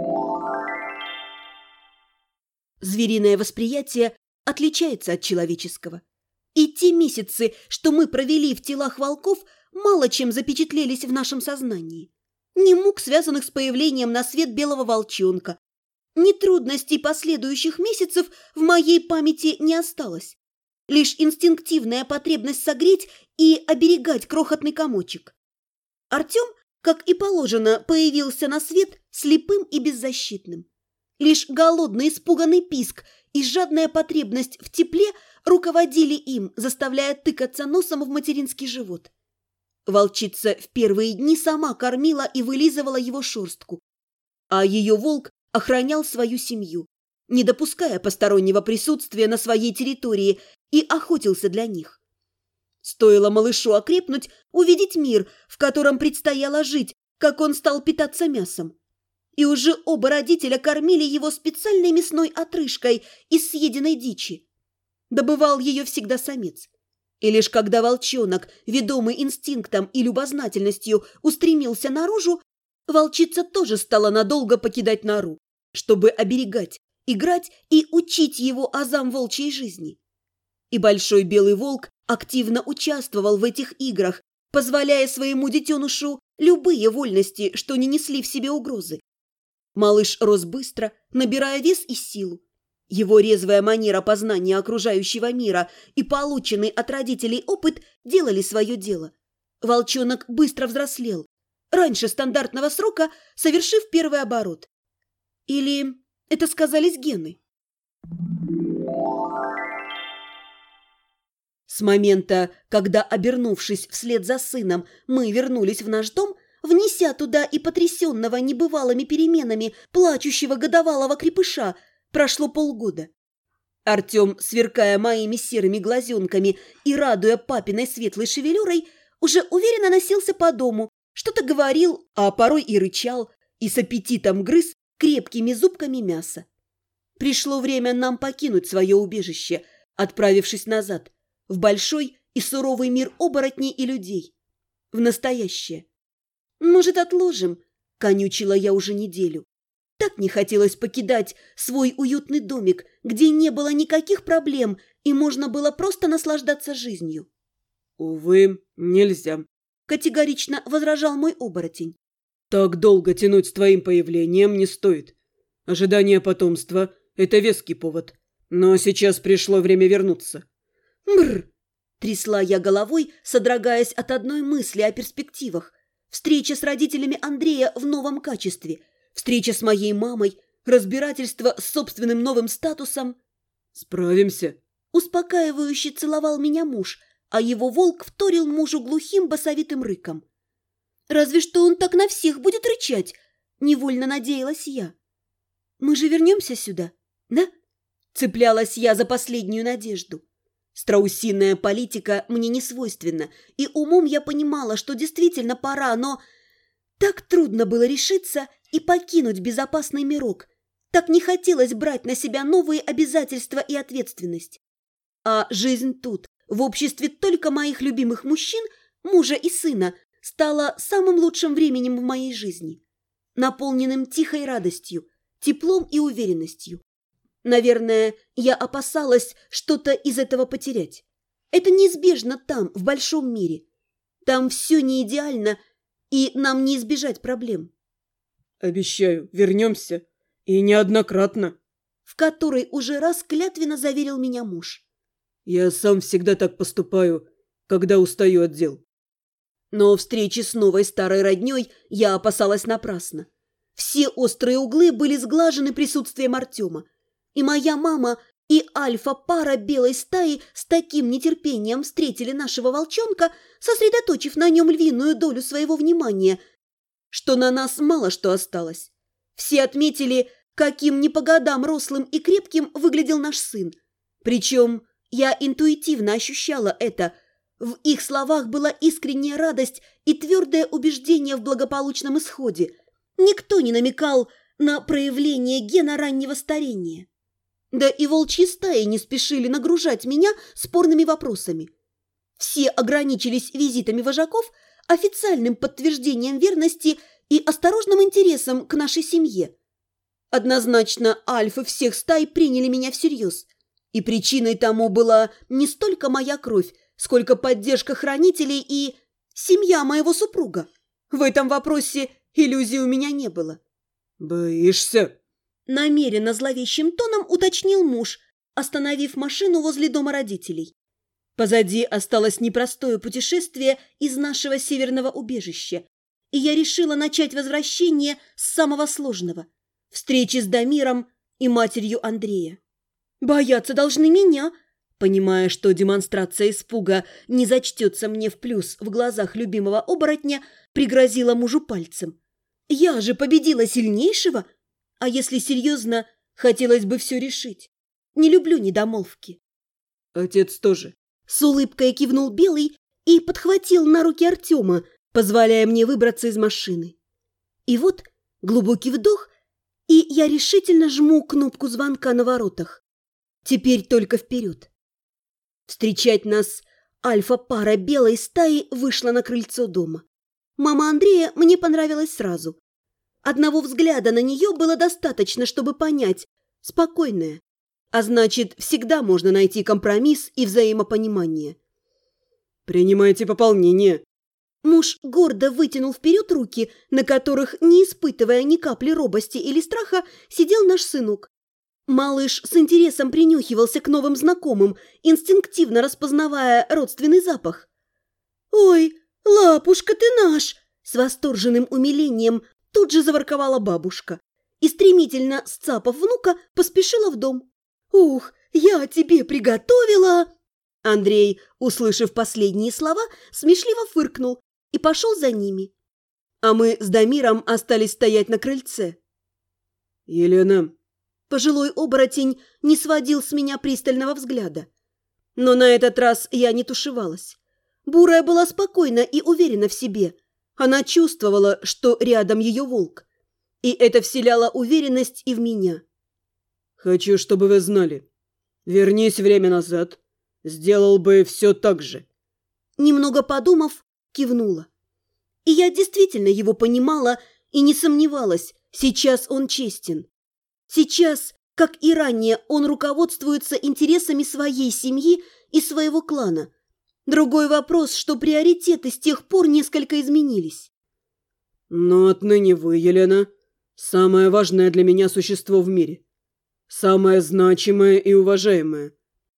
Звериное восприятие отличается от человеческого. И те месяцы, что мы провели в телах волков, мало чем запечатлелись в нашем сознании. Ни мук, связанных с появлением на свет белого волчонка, ни трудностей последующих месяцев в моей памяти не осталось. Лишь инстинктивная потребность согреть и оберегать крохотный комочек. Артем, как и положено, появился на свет слепым и беззащитным. Лишь голодный испуганный писк и жадная потребность в тепле руководили им, заставляя тыкаться носом в материнский живот. Волчица в первые дни сама кормила и вылизывала его шерстку, а ее волк охранял свою семью, не допуская постороннего присутствия на своей территории, и охотился для них. Стоило малышу окрепнуть, увидеть мир, в котором предстояло жить, как он стал питаться мясом. И уже оба родителя кормили его специальной мясной отрыжкой из съеденной дичи. Добывал ее всегда самец. И лишь когда волчонок, ведомый инстинктом и любознательностью, устремился наружу, волчица тоже стала надолго покидать нору, чтобы оберегать, играть и учить его азам волчьей жизни. И большой белый волк активно участвовал в этих играх, позволяя своему детенышу любые вольности, что не несли в себе угрозы. Малыш рос быстро, набирая вес и силу. Его резвая манера познания окружающего мира и полученный от родителей опыт делали свое дело. Волчонок быстро взрослел, раньше стандартного срока, совершив первый оборот. Или это сказались гены? С момента, когда, обернувшись вслед за сыном, мы вернулись в наш дом, внеся туда и потрясенного небывалыми переменами плачущего годовалого крепыша, прошло полгода. Артем, сверкая моими серыми глазенками и радуя папиной светлой шевелюрой, уже уверенно носился по дому, что-то говорил, а порой и рычал, и с аппетитом грыз крепкими зубками мясо. Пришло время нам покинуть свое убежище, отправившись назад, в большой и суровый мир оборотней и людей, в настоящее. «Может, отложим?» – конючила я уже неделю. Так не хотелось покидать свой уютный домик, где не было никаких проблем и можно было просто наслаждаться жизнью. «Увы, нельзя», – категорично возражал мой оборотень. «Так долго тянуть с твоим появлением не стоит. Ожидание потомства – это веский повод. Но сейчас пришло время вернуться». «Бррр!» – трясла я головой, содрогаясь от одной мысли о перспективах. Встреча с родителями Андрея в новом качестве, встреча с моей мамой, разбирательство с собственным новым статусом. «Справимся», – успокаивающе целовал меня муж, а его волк вторил мужу глухим басовитым рыком. «Разве что он так на всех будет рычать», – невольно надеялась я. «Мы же вернемся сюда, да?» – цеплялась я за последнюю надежду. Страусиная политика мне не свойственна, и умом я понимала, что действительно пора, но так трудно было решиться и покинуть безопасный мирок. Так не хотелось брать на себя новые обязательства и ответственность. А жизнь тут, в обществе только моих любимых мужчин, мужа и сына, стала самым лучшим временем в моей жизни, наполненным тихой радостью, теплом и уверенностью. Наверное, я опасалась что-то из этого потерять. Это неизбежно там, в большом мире. Там все не идеально, и нам не избежать проблем. «Обещаю, вернемся. И неоднократно», – в который уже раз клятвенно заверил меня муж. «Я сам всегда так поступаю, когда устаю от дел». Но встречи с новой старой роднёй я опасалась напрасно. Все острые углы были сглажены присутствием Артема. И моя мама, и альфа-пара белой стаи с таким нетерпением встретили нашего волчонка, сосредоточив на нем львиную долю своего внимания, что на нас мало что осталось. Все отметили, каким не по годам рослым и крепким выглядел наш сын. Причем я интуитивно ощущала это. В их словах была искренняя радость и твердое убеждение в благополучном исходе. Никто не намекал на проявление гена раннего старения. Да и волчьи стаи не спешили нагружать меня спорными вопросами. Все ограничились визитами вожаков, официальным подтверждением верности и осторожным интересом к нашей семье. Однозначно, альфы всех стай приняли меня всерьез. И причиной тому была не столько моя кровь, сколько поддержка хранителей и семья моего супруга. В этом вопросе иллюзий у меня не было. «Боишься?» Намеренно зловещим тоном уточнил муж, остановив машину возле дома родителей. Позади осталось непростое путешествие из нашего северного убежища, и я решила начать возвращение с самого сложного – встречи с Дамиром и матерью Андрея. Бояться должны меня, понимая, что демонстрация испуга не зачтется мне в плюс в глазах любимого оборотня, пригрозила мужу пальцем. Я же победила сильнейшего, а если серьезно, хотелось бы все решить. Не люблю недомолвки. Отец тоже. С улыбкой кивнул Белый и подхватил на руки Артема, позволяя мне выбраться из машины. И вот глубокий вдох, и я решительно жму кнопку звонка на воротах. Теперь только вперед. Встречать нас альфа-пара белой стаи вышла на крыльцо дома. Мама Андрея мне понравилась сразу. Одного взгляда на нее было достаточно, чтобы понять – спокойная. А значит, всегда можно найти компромисс и взаимопонимание. «Принимайте пополнение». Муж гордо вытянул вперед руки, на которых, не испытывая ни капли робости или страха, сидел наш сынок. Малыш с интересом принюхивался к новым знакомым, инстинктивно распознавая родственный запах. «Ой, лапушка, ты наш!» С восторженным умилением тут же заворковала бабушка и, стремительно сцапав внука, поспешила в дом. «Ух, я тебе приготовила!» Андрей, услышав последние слова, смешливо фыркнул и пошел за ними. А мы с Дамиром остались стоять на крыльце. «Елена!» Пожилой оборотень не сводил с меня пристального взгляда. Но на этот раз я не тушевалась. Бурая была спокойна и уверена в себе. Она чувствовала, что рядом ее волк. И это вселяло уверенность и в меня. «Хочу, чтобы вы знали. Вернись время назад. Сделал бы все так же». Немного подумав, кивнула. И я действительно его понимала и не сомневалась, сейчас он честен. Сейчас, как и ранее, он руководствуется интересами своей семьи и своего клана. Другой вопрос, что приоритеты с тех пор несколько изменились. «Но отныне вы, Елена, самое важное для меня существо в мире. Самое значимое и уважаемое».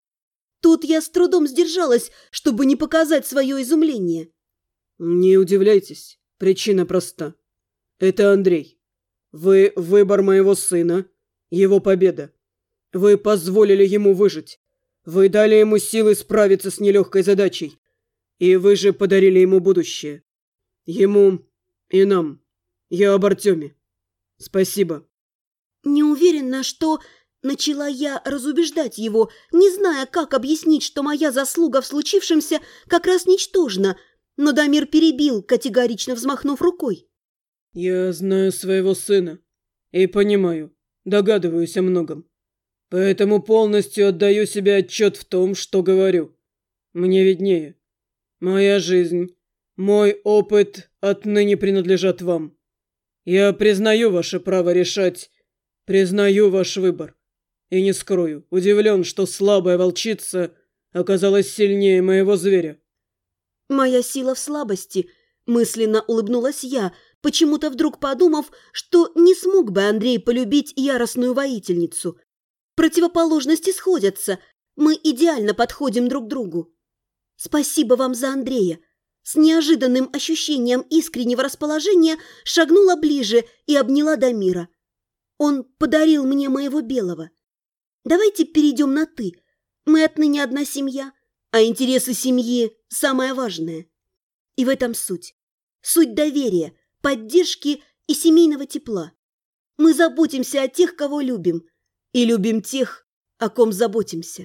Тут я с трудом сдержалась, чтобы не показать свое изумление. «Не удивляйтесь, причина проста. Это Андрей. Вы выбор моего сына, его победа. Вы позволили ему выжить. Вы дали ему силы справиться с нелегкой задачей. И вы же подарили ему будущее. Ему и нам. Я об Артеме. Спасибо». Не уверена, что... Начала я разубеждать его, не зная, как объяснить, что моя заслуга в случившемся как раз ничтожна, но Дамир перебил, категорично взмахнув рукой. «Я знаю своего сына и понимаю, догадываюсь о многом. Поэтому полностью отдаю себе отчет в том, что говорю. Мне виднее. Моя жизнь, мой опыт отныне принадлежат вам. Я признаю ваше право решать, признаю ваш выбор. И не скрою, удивлен, что слабая волчица оказалась сильнее моего зверя». «Моя сила в слабости», – мысленно улыбнулась я, почему-то вдруг подумав, что не смог бы Андрей полюбить яростную воительницу. Противоположности сходятся, мы идеально подходим друг другу. «Спасибо вам за Андрея». С неожиданным ощущением искреннего расположения шагнула ближе и обняла Дамира. Он подарил мне моего белого. Давайте перейдем на «ты». Мы отныне одна семья, а интересы семьи – самое важное. И в этом суть. Суть доверия, поддержки и семейного тепла. Мы заботимся о тех, кого любим, и любим тех, о ком заботимся.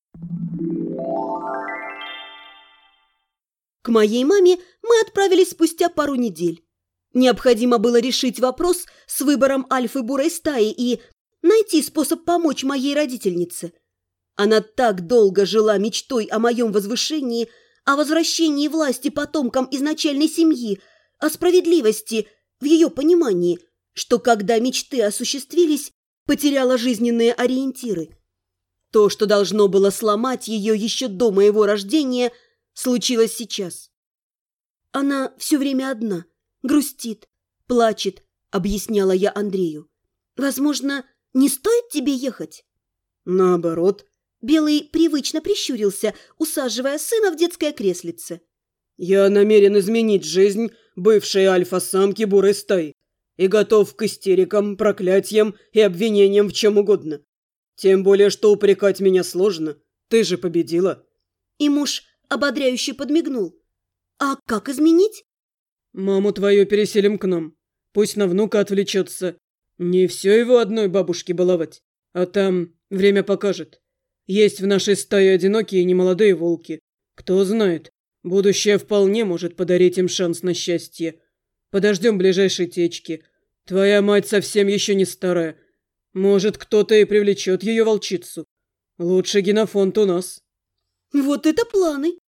К моей маме мы отправились спустя пару недель. Необходимо было решить вопрос с выбором альфы-бурой стаи и найти способ помочь моей родительнице. Она так долго жила мечтой о моем возвышении, о возвращении власти потомкам изначальной семьи, о справедливости в ее понимании, что когда мечты осуществились, потеряла жизненные ориентиры. То, что должно было сломать ее еще до моего рождения, случилось сейчас. Она все время одна, грустит, плачет, объясняла я Андрею. Возможно, не стоит тебе ехать? Наоборот. Белый привычно прищурился, усаживая сына в детское креслице. Я намерен изменить жизнь бывшей альфа-самки бурой стаи и готов к истерикам, проклятиям и обвинениям в чем угодно. Тем более, что упрекать меня сложно. Ты же победила. И муж ободряюще подмигнул. А как изменить? Маму твою переселим к нам. Пусть на внука отвлечется. Не все его одной бабушке баловать. А там время покажет. Есть в нашей стае одинокие немолодые волки. Кто знает, будущее вполне может подарить им шанс на счастье. Подождем ближайшей течки. Твоя мать совсем еще не старая. Может, кто-то и привлечет ее волчицу. Лучший генофонд у нас. Вот это планы!